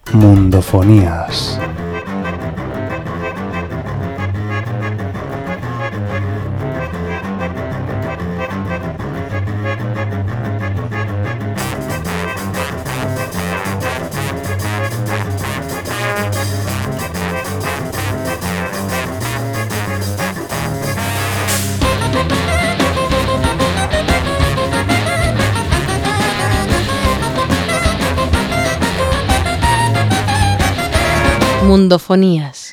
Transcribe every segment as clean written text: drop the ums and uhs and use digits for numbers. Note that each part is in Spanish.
Mundofonías. Mundofonías.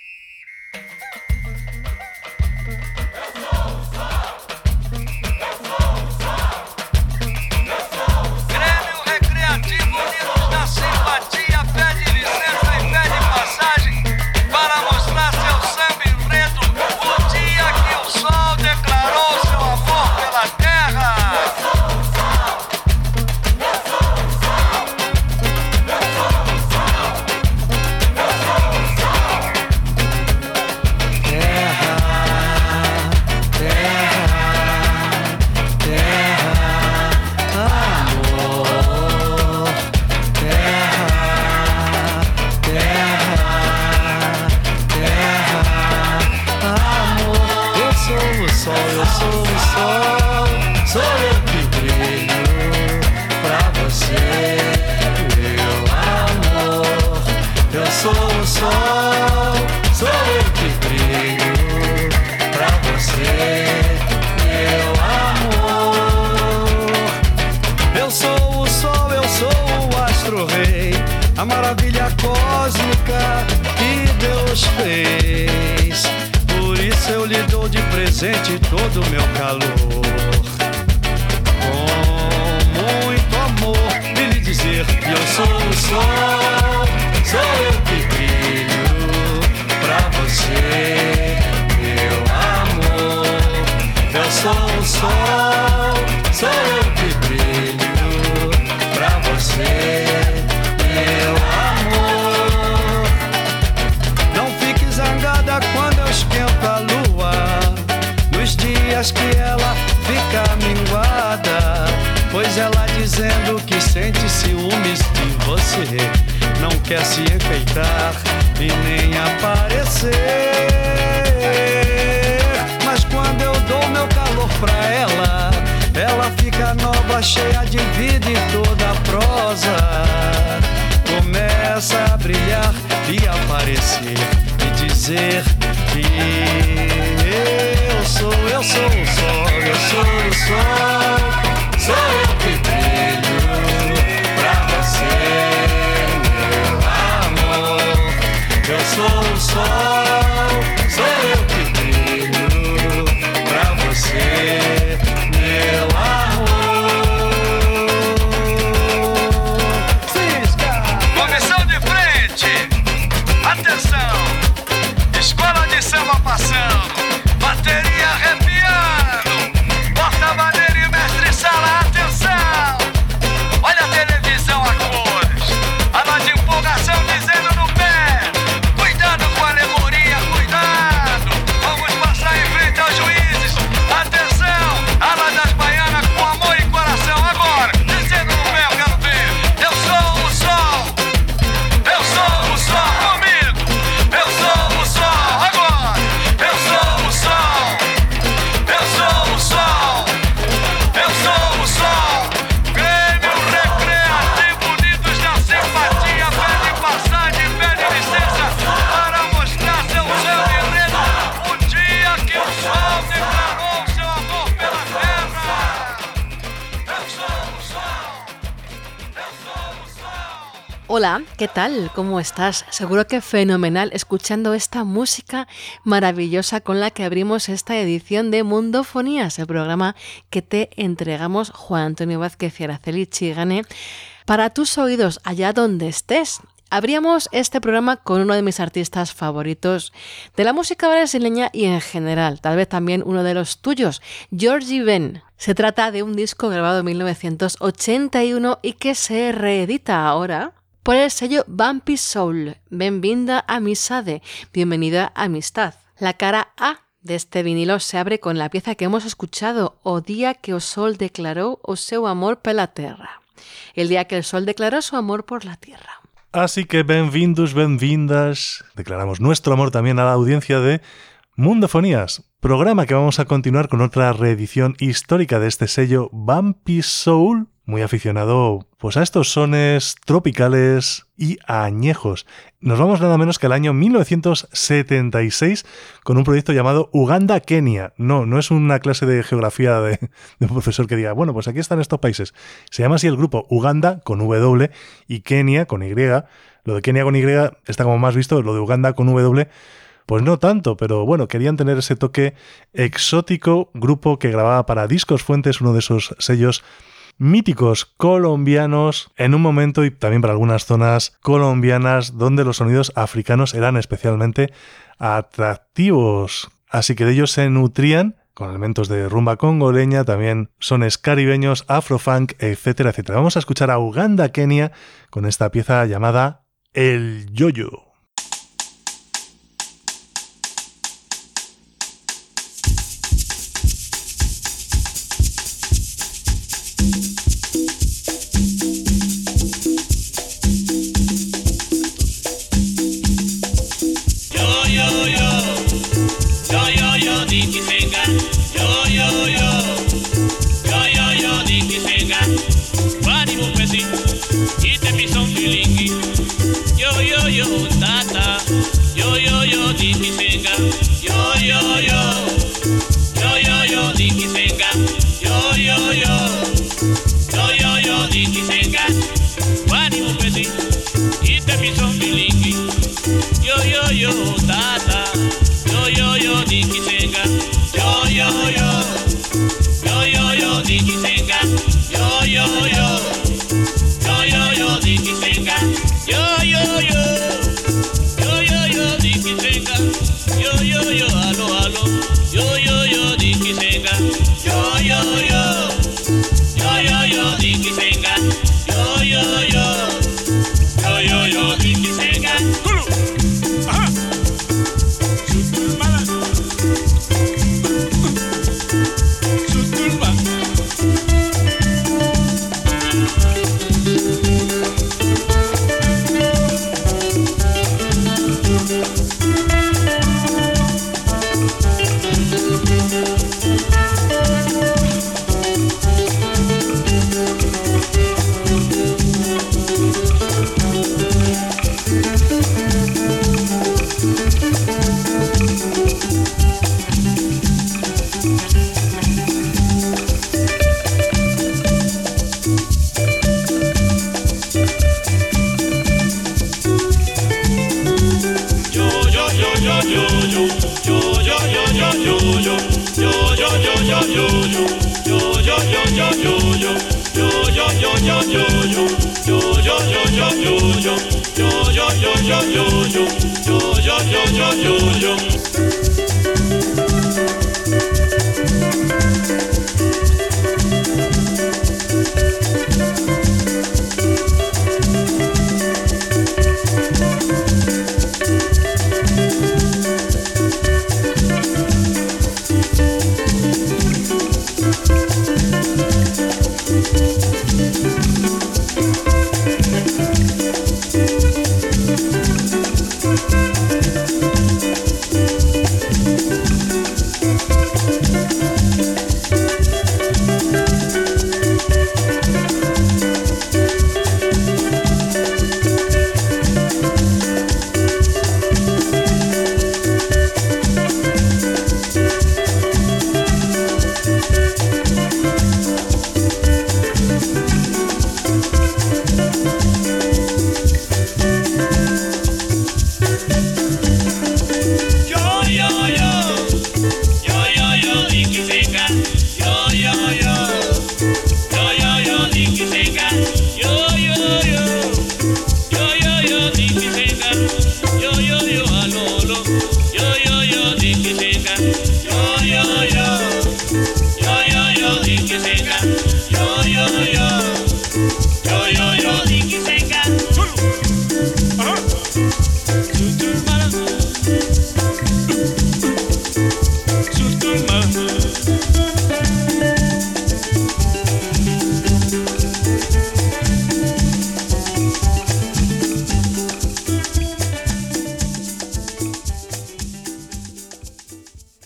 A maravilha cósmica que Deus fez. Por isso eu lhe dou de presente todo o meu calor. Com muito amor, e lhe dizer que eu sou o sol, sou eu que brilho pra você, meu amor. Eu sou o sol, sou eu que brilho pra você, meu amor. Não fique zangada quando eu esquento a lua, nos dias que ela fica minguada, pois ela dizendo que sente ciúmes de você, não quer se enfeitar e nem aparecer. Mas quando eu dou meu calor pra ela, ela fica nova, cheia de vida e toda prosa começa a brilhar e aparecer e dizer que eu sou o sol, eu sou o sol, sou eu que brilho pra você, meu amor. Eu sou o sol, sou eu que brilho pra você, meu amor. Atenção, escola de samba passando, bateria arrepiando, porta-bandeira e mestre sala, atenção. Olha a televisão a cores, a nós de empolgação dizendo no pé, cuidado com a alegoria, cuidado, vamos passar em frente aos juízes, atenção, a nós das baianas com amor e coração, agora, dizendo no pé, eu quero ver, eu sou o sol, eu sou o sol. Hola, ¿qué tal? ¿Cómo estás? Seguro que fenomenal escuchando esta música maravillosa con la que abrimos esta edición de Mundofonías, el programa que te entregamos Juan Antonio Vázquez y Araceli Chigane para tus oídos allá donde estés. Abríamos este programa con uno de mis artistas favoritos de la música brasileña y en general, tal vez también uno de los tuyos, Jorge Ben. Se trata de un disco grabado en 1981 y que se reedita ahora por el sello Bumpy Soul. Bem-vinda amizade, bienvenida amistad. La cara A de este vinilo se abre con la pieza que hemos escuchado, O día que o sol declaró o seu amor pela terra. El día que el sol declaró su amor por la tierra. Así que benvindos, benvindas. Declaramos nuestro amor también a la audiencia de Mundofonías, programa que vamos a continuar con otra reedición histórica de este sello Bumpy Soul, muy aficionado pues a estos sones tropicales y añejos. Nos vamos nada menos que al año 1976 con un proyecto llamado Uganda-Kenia. No es una clase de geografía de un profesor que diga, bueno, pues aquí están estos países. Se llama así el grupo, Uganda con W y Kenia con Y. Lo de Kenia con Y está como más visto, lo de Uganda con W pues no tanto, pero bueno, querían tener ese toque exótico, grupo que grababa para Discos Fuentes, uno de esos sellos míticos colombianos, en un momento y también para algunas zonas colombianas donde los sonidos africanos eran especialmente atractivos. Así que de ellos se nutrían con elementos de rumba congoleña, también sones caribeños, afrofunk, etcétera, etcétera. Vamos a escuchar a Uganda, Kenia, con esta pieza llamada El Yoyo.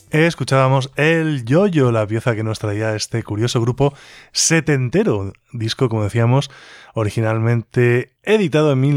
Escuchábamos El Yo-Yo, la pieza que nos traía este curioso grupo setentero, disco, como decíamos, originalmente editado en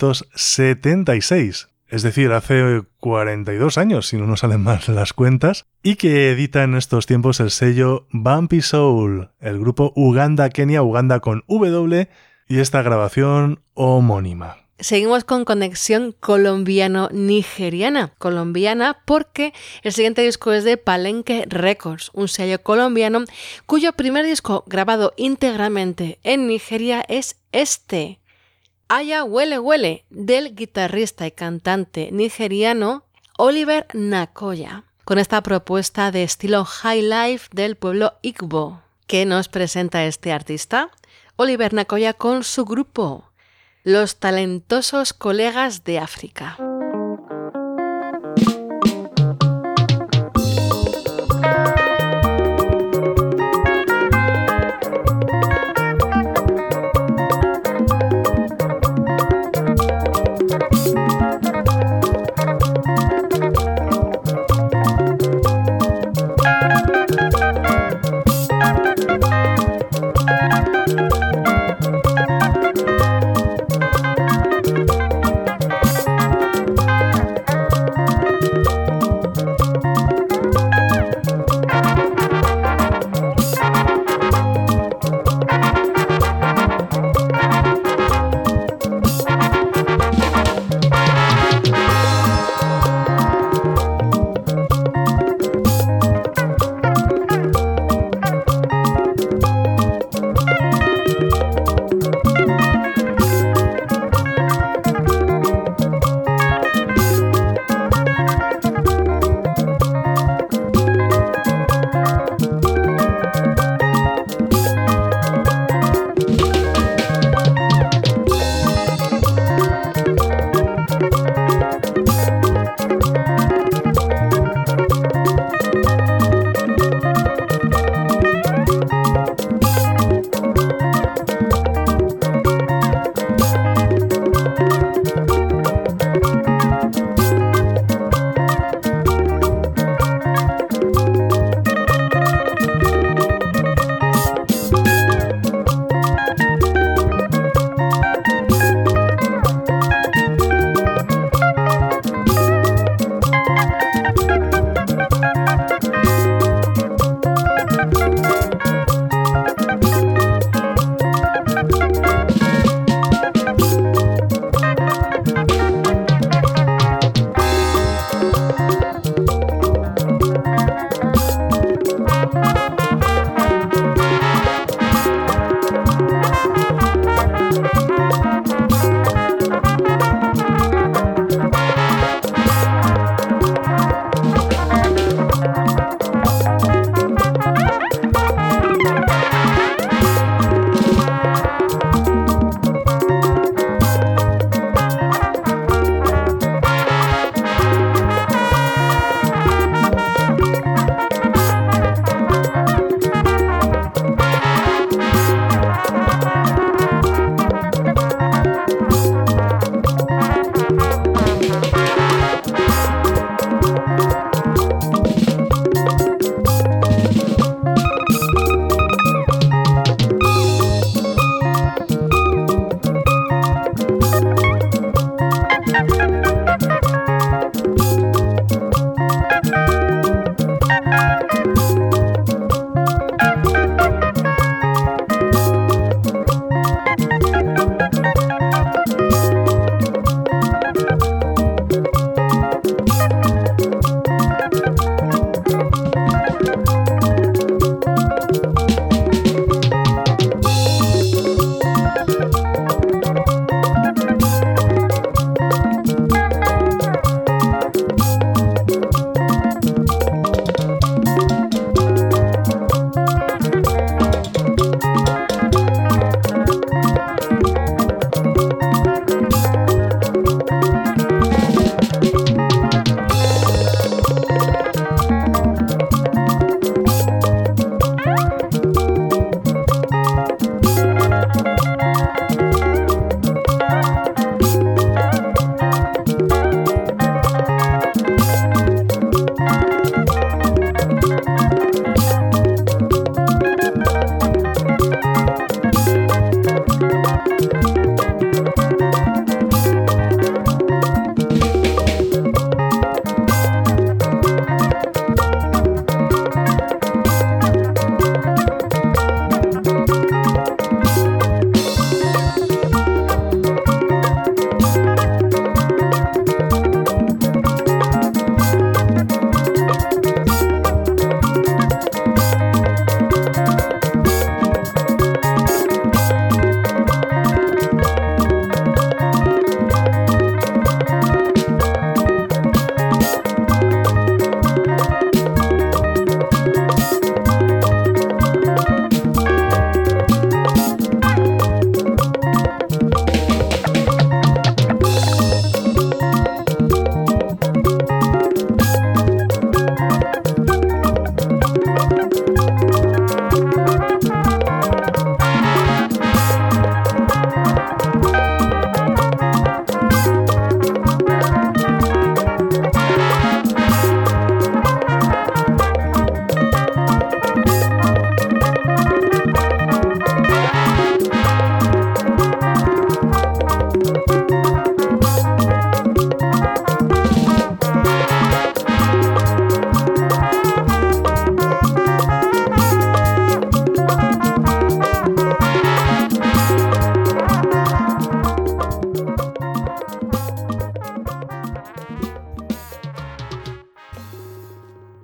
1976, es decir, hace 42 años, si no nos salen mal las cuentas, y que edita en estos tiempos el sello Bumpy Soul, el grupo Uganda-Kenia, Uganda con W, y esta grabación homónima. Seguimos con conexión colombiano-nigeriana. Colombiana porque el siguiente disco es de Palenque Records, un sello colombiano cuyo primer disco grabado íntegramente en Nigeria es este, Aya Huele Huele, del guitarrista y cantante nigeriano Oliver Nakoya, con esta propuesta de estilo high life del pueblo Igbo. ¿Qué nos presenta este artista? Oliver Nakoya con su grupo, Los Talentosos Colegas de África.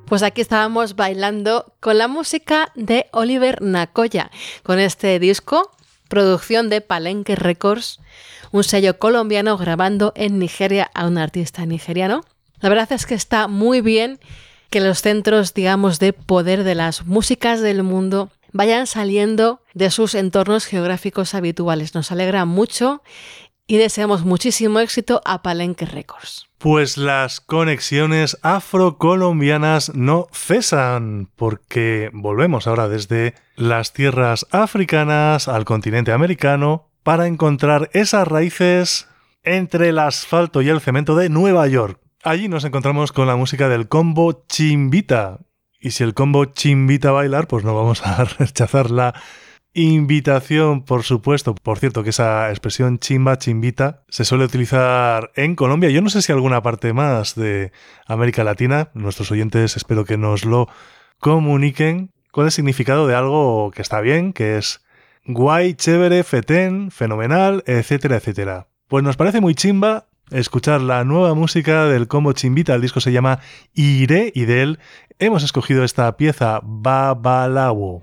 Pues aquí estábamos bailando con la música de Oliver Nacoya, con este disco, producción de Palenque Records, un sello colombiano grabando en Nigeria a un artista nigeriano. La verdad es que está muy bien que los centros, digamos, de poder de las músicas del mundo vayan saliendo de sus entornos geográficos habituales. Nos alegra mucho y deseamos muchísimo éxito a Palenque Records. Pues las conexiones afrocolombianas no cesan, porque volvemos ahora desde las tierras africanas al continente americano para encontrar esas raíces entre el asfalto y el cemento de Nueva York. Allí nos encontramos con la música del combo Chimbita. Y si el combo Chimbita a bailar, pues no vamos a rechazar la invitación, por supuesto. Por cierto, que esa expresión chimba, chimbita, se suele utilizar en Colombia. Yo no sé si alguna parte más de América Latina. Nuestros oyentes espero que nos lo comuniquen con el significado de algo que está bien, que es guay, chévere, fetén, fenomenal, etcétera, etcétera. Pues nos parece muy chimba escuchar la nueva música del combo Chimbita. El disco se llama Iré y de él hemos escogido esta pieza, Babalawo.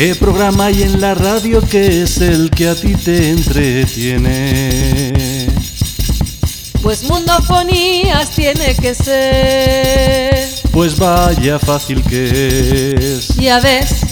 ¿Qué programa hay en la radio que es el que a ti te entretiene? Pues Mundofonías tiene que ser. Pues vaya fácil que es. Ya ves.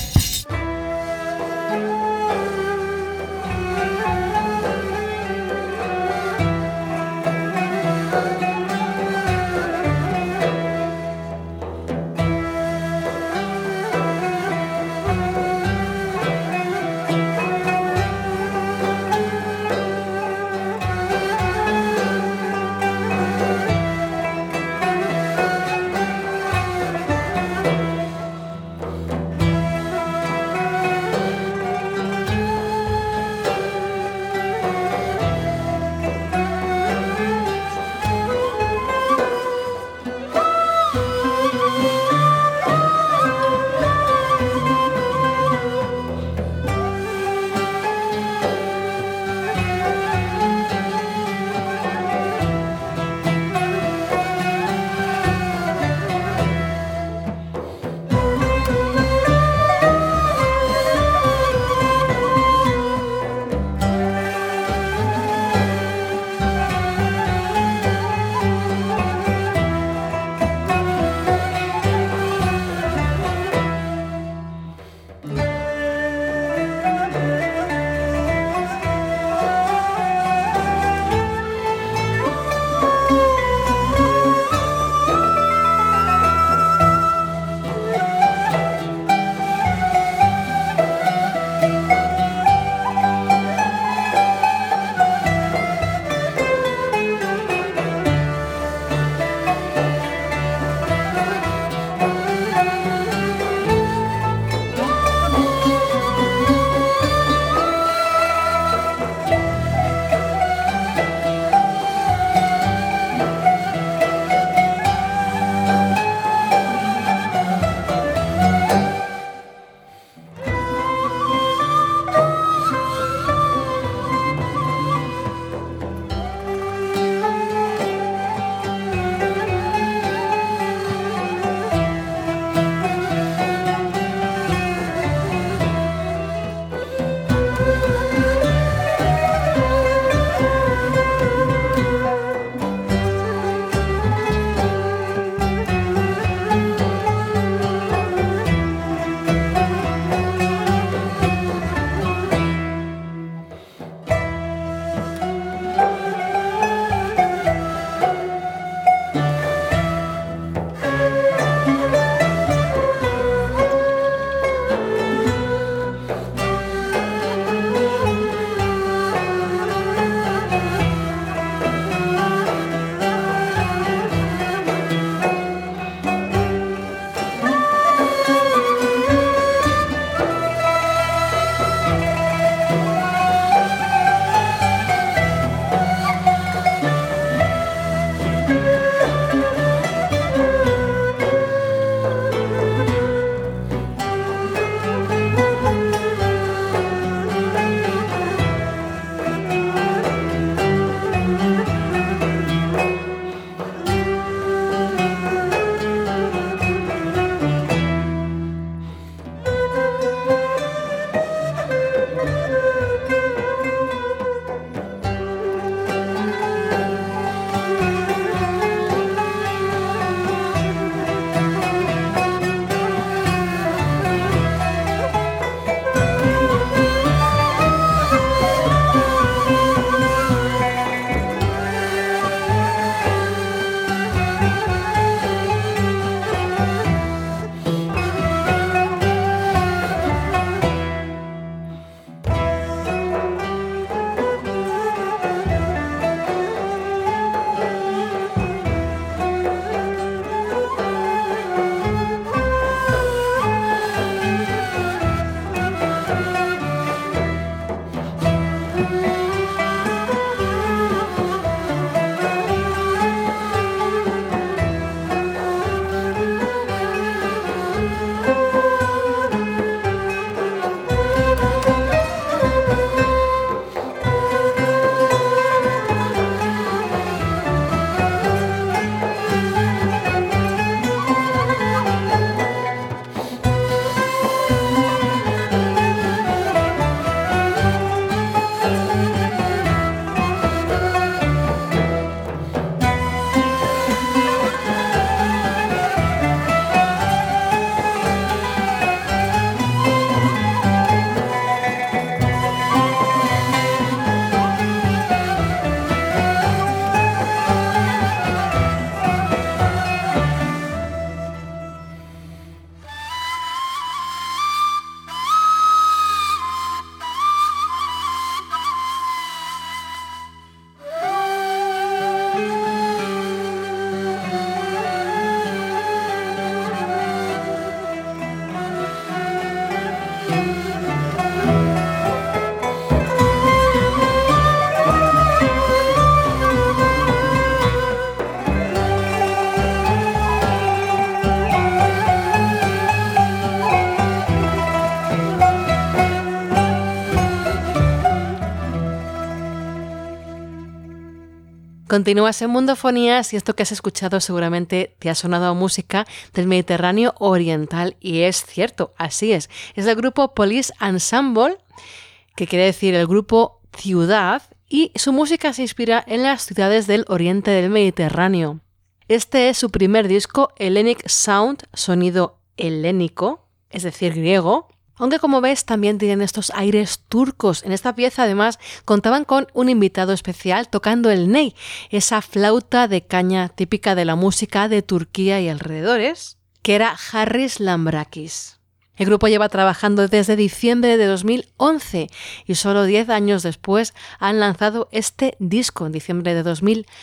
Continúas en Mundofonías y esto que has escuchado seguramente te ha sonado a música del Mediterráneo oriental y es cierto, así es. Es el grupo Police Ensemble, que quiere decir el grupo ciudad, y su música se inspira en las ciudades del oriente del Mediterráneo. Este es su primer disco, Hellenic Sound, sonido helénico, es decir, griego, aunque como ves también tienen estos aires turcos. En esta pieza además contaban con un invitado especial tocando el ney, esa flauta de caña típica de la música de Turquía y alrededores, que era Harris Lambrakis. El grupo lleva trabajando desde diciembre de 2011 y solo 10 años después han lanzado este disco en diciembre de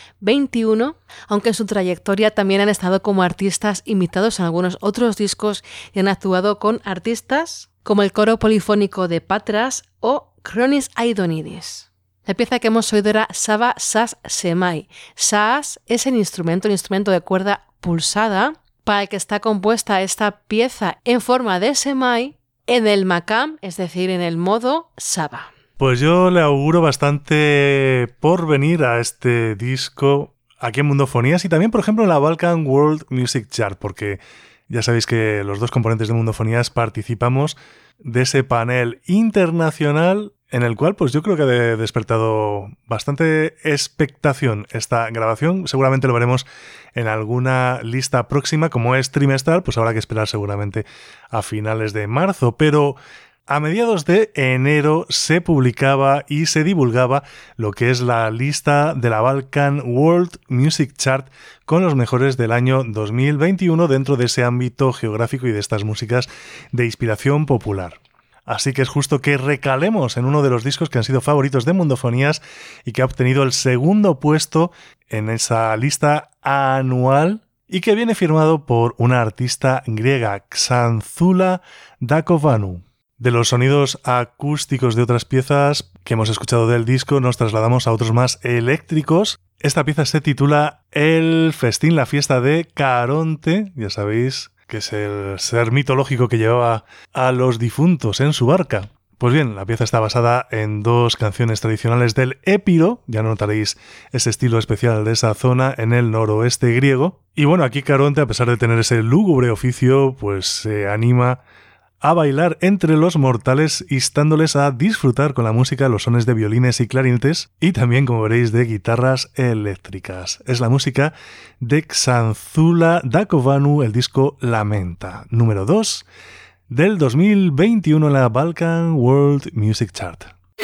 2021, aunque en su trayectoria también han estado como artistas invitados en algunos otros discos y han actuado con artistas como el coro polifónico de Patras o Chronis Aidonidis. La pieza que hemos oído era Saba Sas Semai. Sas es el instrumento de cuerda pulsada para el que está compuesta esta pieza en forma de semai en el makam, es decir, en el modo Saba. Pues yo le auguro bastante por venir a este disco aquí en Mundofonías y también, por ejemplo, en la Balkan World Music Chart, porque ya sabéis que los dos componentes de Mundofonías participamos de ese panel internacional en el cual pues yo creo que ha despertado bastante expectación esta grabación. Seguramente lo veremos en alguna lista próxima, como es trimestral, pues habrá que esperar seguramente a finales de marzo, pero a mediados de enero se publicaba y se divulgaba lo que es la lista de la Balkan World Music Chart con los mejores del año 2021 dentro de ese ámbito geográfico y de estas músicas de inspiración popular. Así que es justo que recalemos en uno de los discos que han sido favoritos de Mundofonías y que ha obtenido el segundo puesto en esa lista anual y que viene firmado por una artista griega, Xanthula Dakovanu. De los sonidos acústicos de otras piezas que hemos escuchado del disco nos trasladamos a otros más eléctricos. Esta pieza se titula El festín, la fiesta de Caronte, ya sabéis que es el ser mitológico que llevaba a los difuntos en su barca. Pues bien, la pieza está basada en dos canciones tradicionales del Épiro, ya notaréis ese estilo especial de esa zona en el noroeste griego. Y bueno, aquí Caronte, a pesar de tener ese lúgubre oficio, pues se anima a bailar entre los mortales, instándoles a disfrutar con la música, los sones de violines y clarinetes y también, como veréis, de guitarras eléctricas. Es la música de Xanthula Dakovanu, el disco Lamenta, número 2 del 2021 en la Balkan World Music Chart.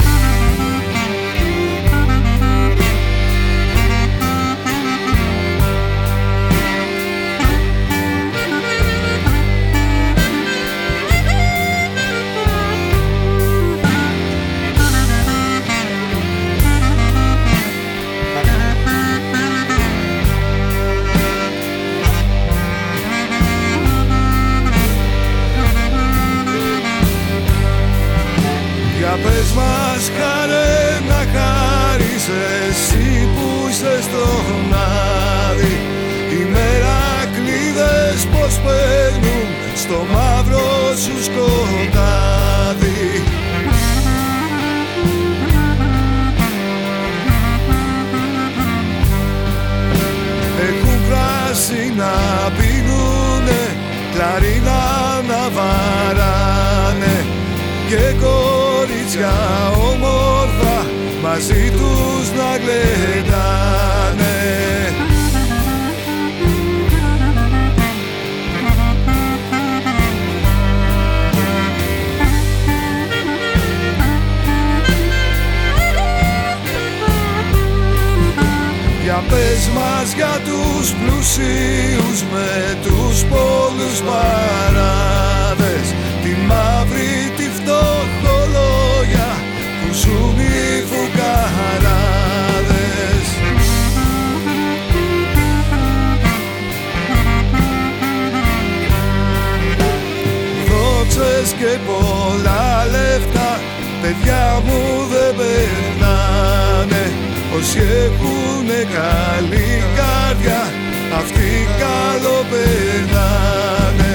Πες μας χαρέ να χαρείς εσύ που είσαι στον άδει. Οι μερακλείδες πως παίρνουν στο μαύρο σου σκοτάδι. Έχουν κράσι να πίνουνε, κλαρίνα να βαράνε και κορίτσια όμορφα μαζί τους να γλεντάνε. Για πες μας για τους πλουσίους με τους πολλούς παράδες, τη μαύρη τη φτωχολόγια που ζουν οι φουκαράδες. Δόξες και πολλά λεφτά παιδιά μου δεν περνάνε. Όσοι έχουνε καλή καρδιά αυτοί καλό περνάνε.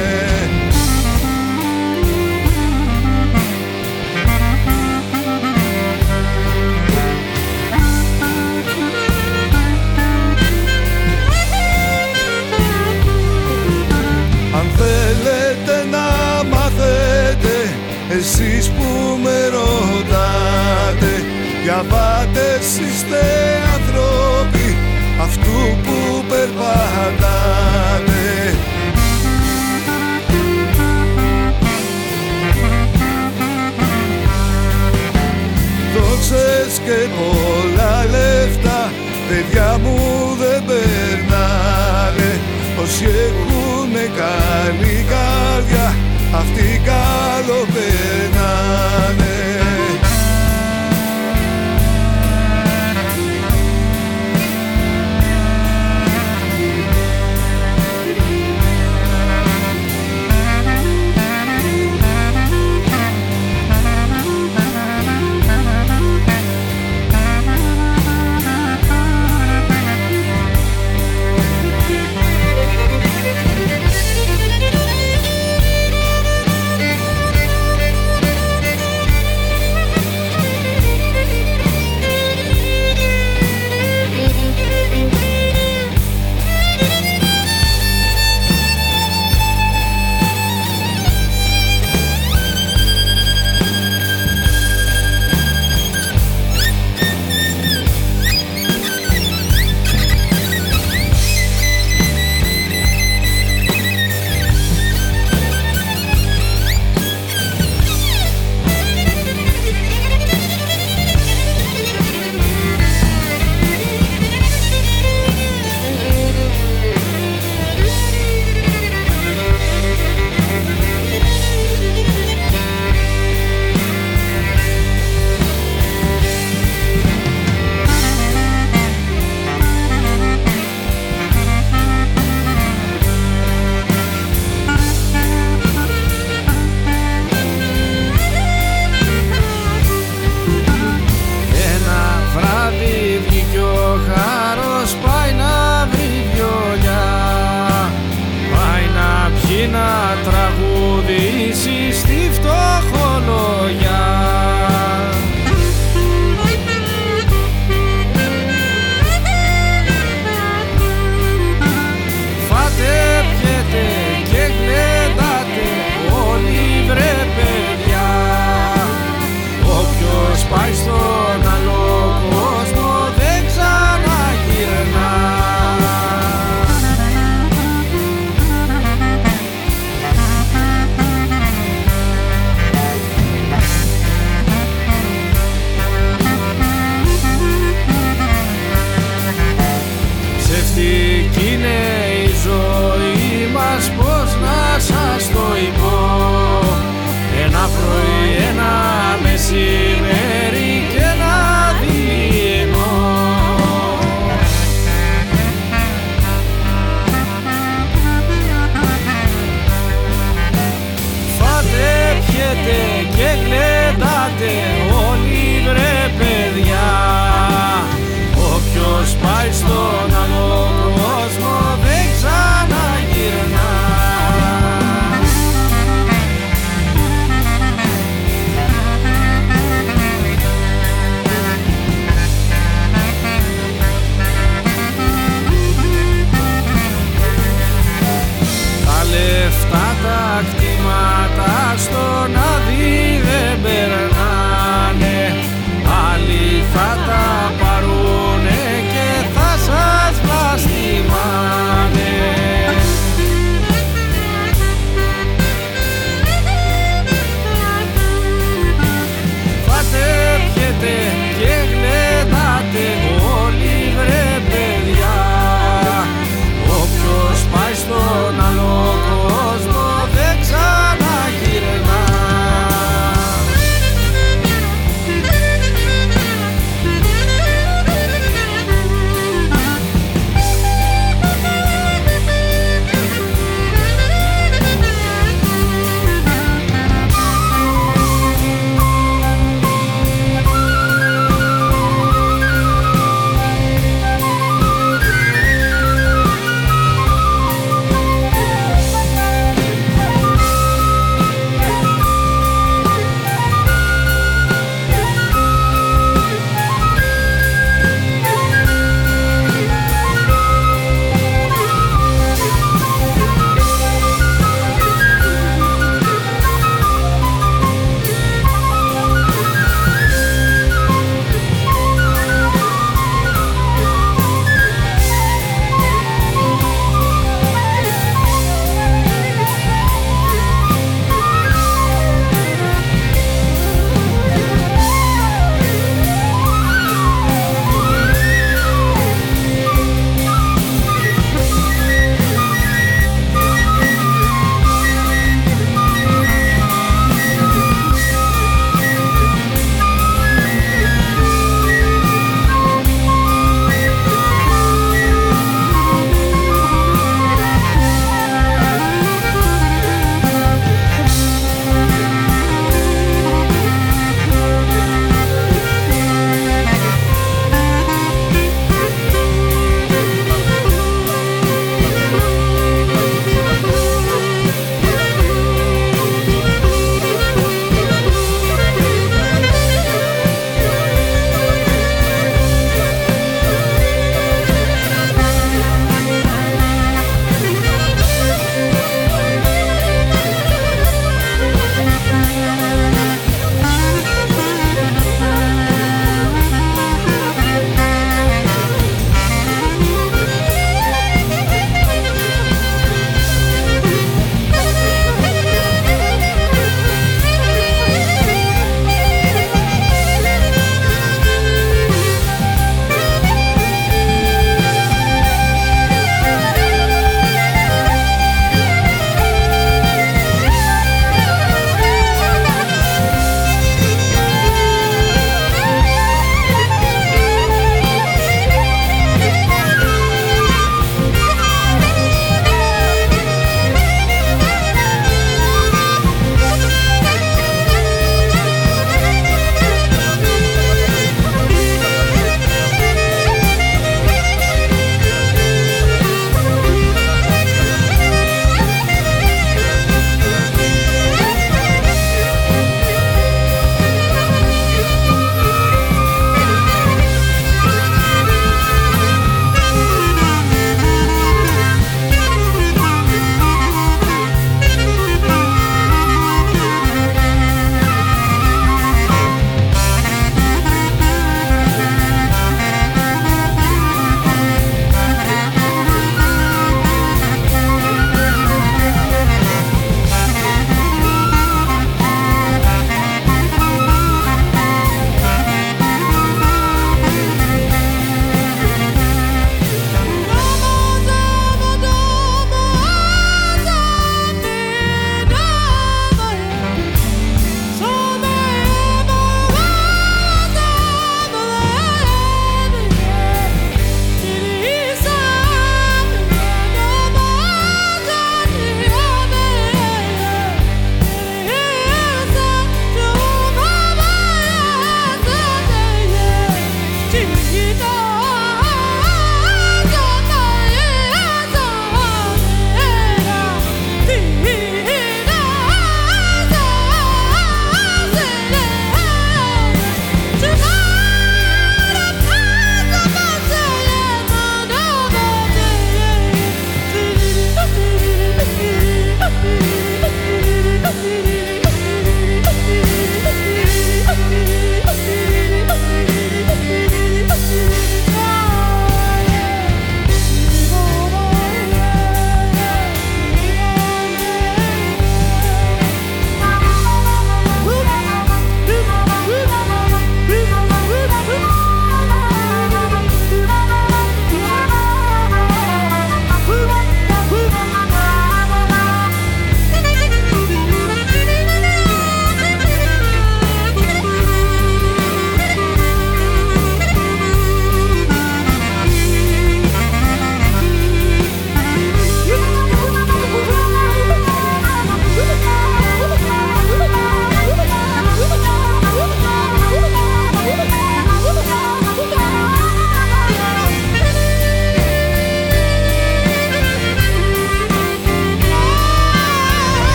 είμαστε άνθρωποι αυτού που περπατάνε. Δόξες και πολλά λεφτά, παιδιά μου δεν περνάνε. Όσοι έχουνε καλή καρδιά, αυτοί καλό περνάνε.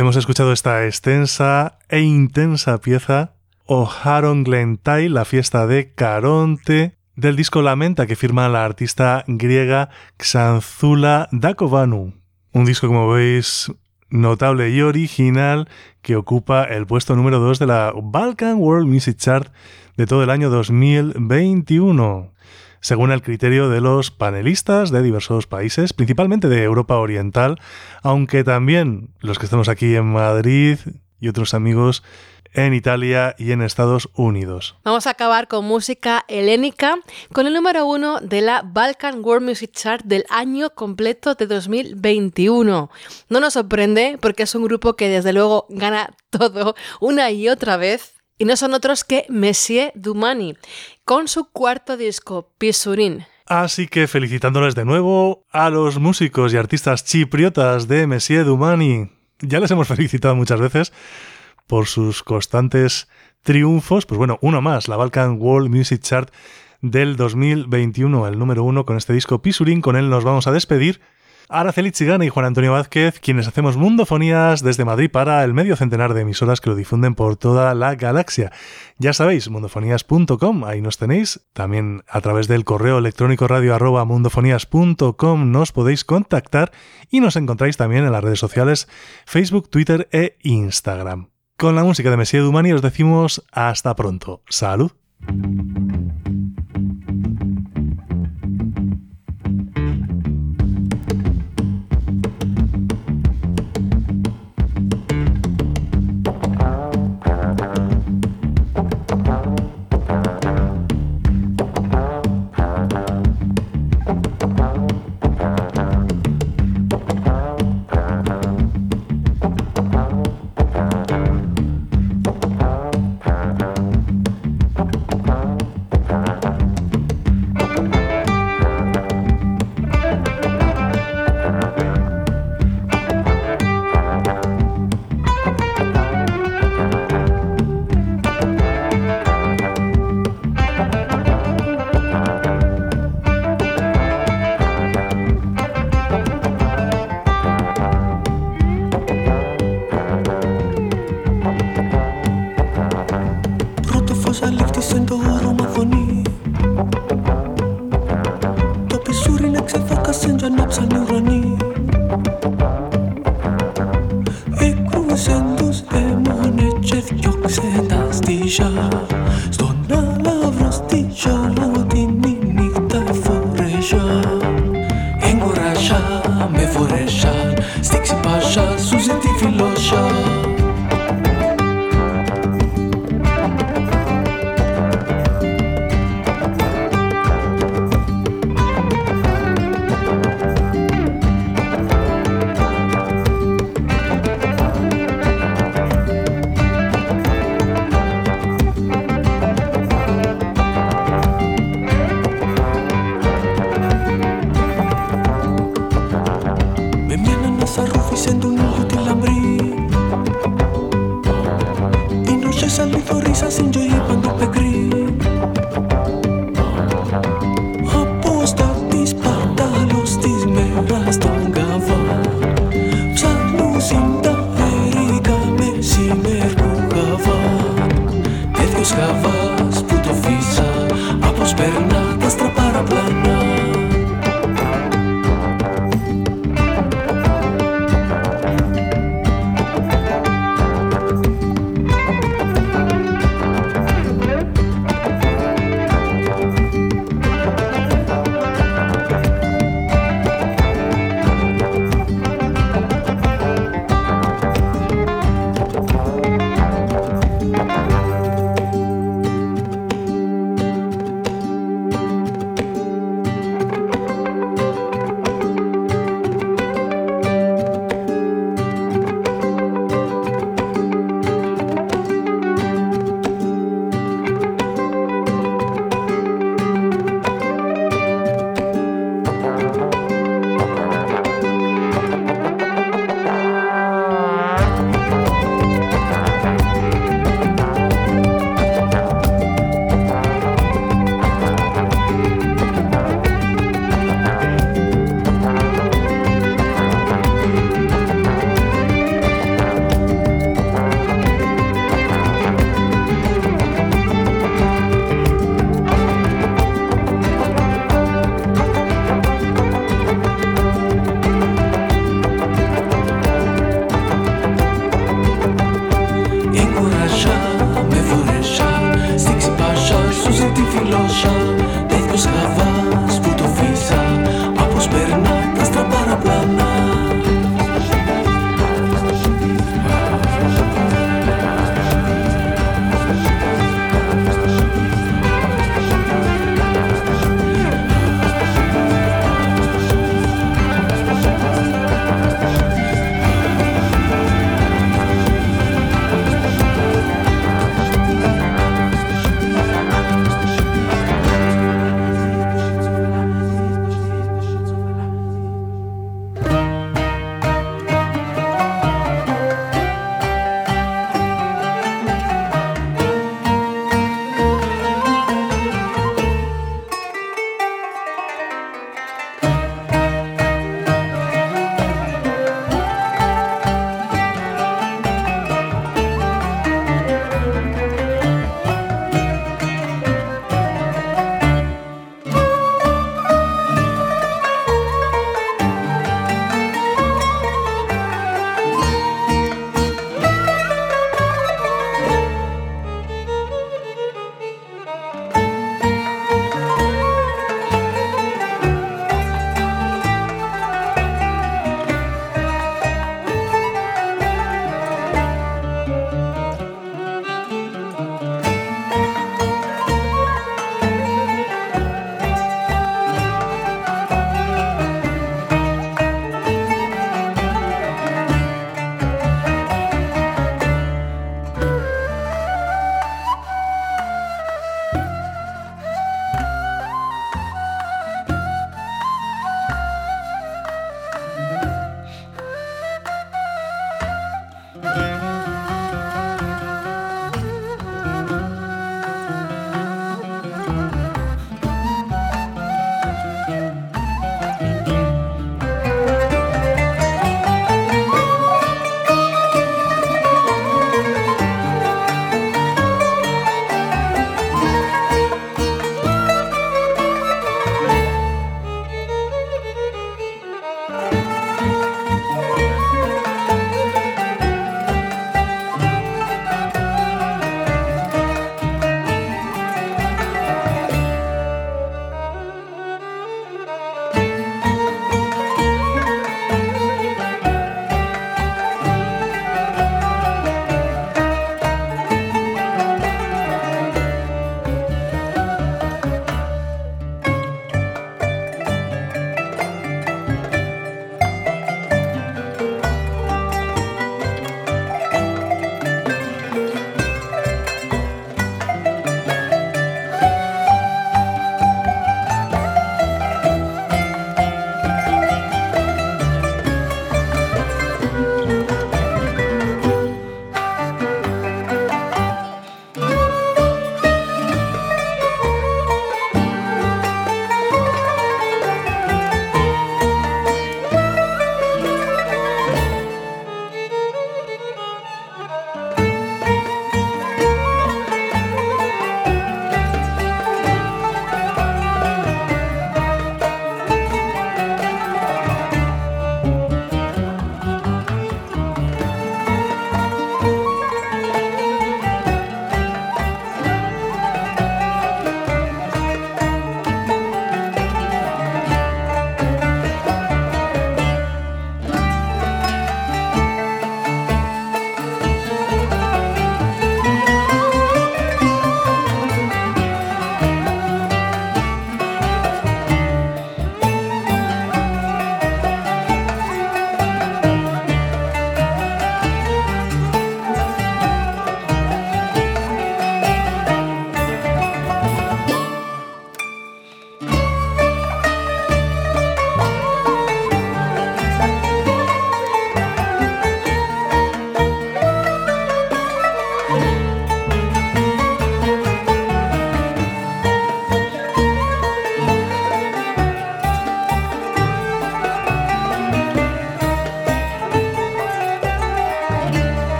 hemos escuchado esta extensa e intensa pieza Oharon Glentai, la fiesta de Caronte, del disco Lamenta que firma la artista griega Xanthula Dakovanu. Un disco, como veis, notable y original, que ocupa el puesto número 2 de la Balkan World Music Chart de todo el año 2021, según el criterio de los panelistas de diversos países, principalmente de Europa Oriental, aunque también los que estamos aquí en Madrid y otros amigos en Italia y en Estados Unidos. Vamos a acabar con música helénica, con el número 1 de la Balkan World Music Chart del año completo de 2021. No nos sorprende porque es un grupo que desde luego gana todo una y otra vez, y no son otros que Messier Doumani, con su cuarto disco, Pisurin. Así que felicitándoles de nuevo a los músicos y artistas chipriotas de Messier Doumani. Ya les hemos felicitado muchas veces por sus constantes triunfos. Pues bueno, uno más, la Balkan World Music Chart del 2021, el número 1 con este disco Pisurin. Con él nos vamos a despedir. Araceli Chigana y Juan Antonio Vázquez, quienes hacemos Mundofonías desde Madrid para el medio centenar de emisoras que lo difunden por toda la galaxia. Ya sabéis, mundofonías.com, ahí nos tenéis. También a través del correo electrónico radio@mundofonías.com nos podéis contactar y nos encontráis también en las redes sociales Facebook, Twitter e Instagram. Con la música de Messier Doumani os decimos hasta pronto. ¡Salud! Sendus demone ce diocse das di